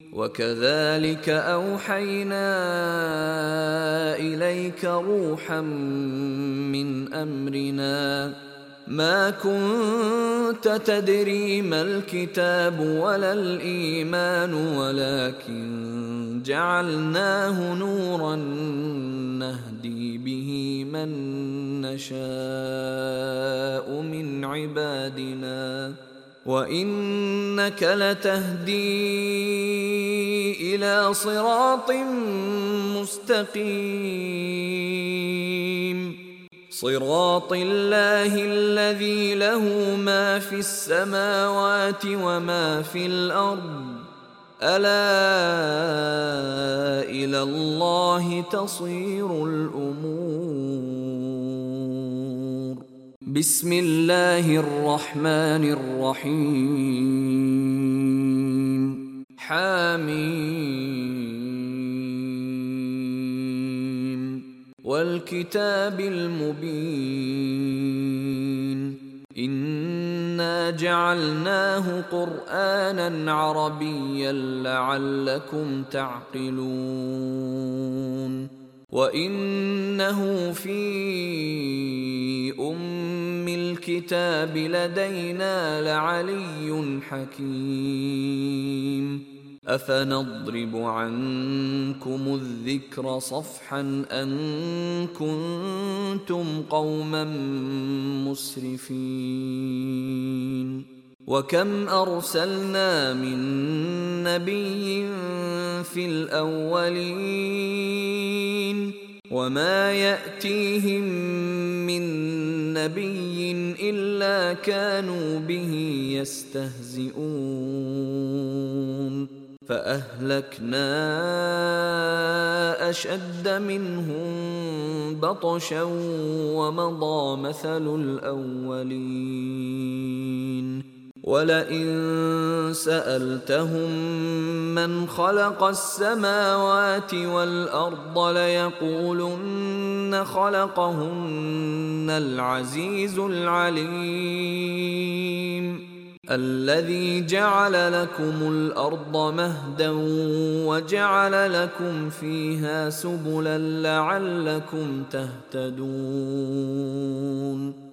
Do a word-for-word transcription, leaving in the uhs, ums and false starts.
وكذلك أوحينا إليك روحا من أمرنا ما كنت تدري ما الكتاب ولا الإيمان ولكن جعلناه نورا نهدي به من نشاء من عبادنا وإنك لتهدي إلى صراط مستقيم صراط الله الذي له ما في السماوات وما في الأرض ألا إلى الله تصير الأمور بسم الله الرحمن الرحيم حميم والكتاب المبين إنا جعلناه قرآنا عربيا لعلكم تعقلون وإنه في أم الكتاب لدينا لعلي حكيم أفنضرب عنكم الذكر صفحا أن كنتم قوما مسرفين وكم أرسلنا من نبي في الأولين وما يأتيهم من نبي إلا كانوا به يستهزئون فأهلكنا أشد منهم بطشا ومضى مثل الأولين ولئن سألتهم من خلق السماوات والأرض ليقولن خلقهن العزيز العليم الذي جعل لكم الأرض مهدا وجعل لكم فيها سبلا لعلكم تهتدون